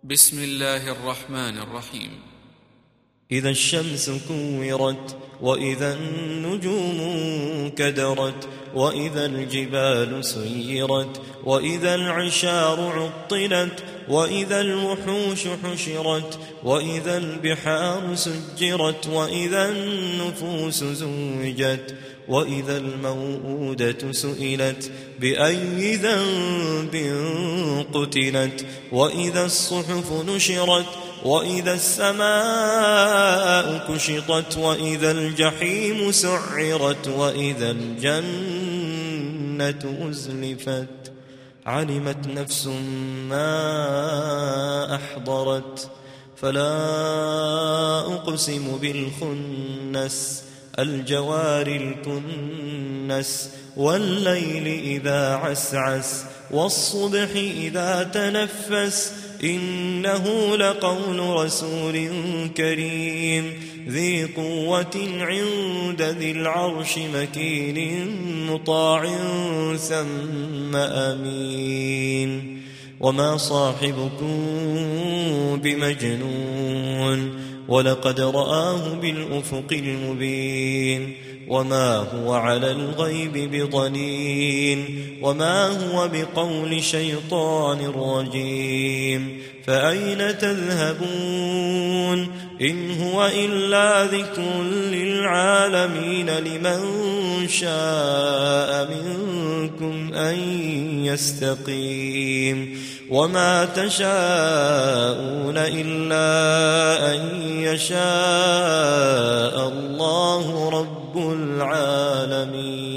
بسم الله الرحمن الرحيم. إذا الشمس كورت وإذا النجوم كدرت وإذا الجبال سيرت وإذا العشار عطلت وإذا الوحوش حشرت وإذا البحار سجرت وإذا النفوس زوجت وإذا الموءودة سئلت بأي ذنب قتلت وإذا الصحف نشرت وإذا السماء كشطت وإذا الجحيم سعرت وإذا الجنة أزلفت علمت نفس ما أحضرت فلا أقسم بالخنس الجوار الكنس والليل إذا عسعس والصبح إذا تنفس إنه لقول رسول كريم ذي قوة عند ذي العرش مكين مطاع ثم أمين وما صاحبكم بمجنون ولقد رآه بالأفق المبين وما هو على الغيب بضنين وما هو بقول شيطان رجيم فأين تذهبون إن هو إلا ذكر للعالمين لمن شاء منكم أن يستقيم وما تشاءون إلا أن يشاء الله رب العالمين.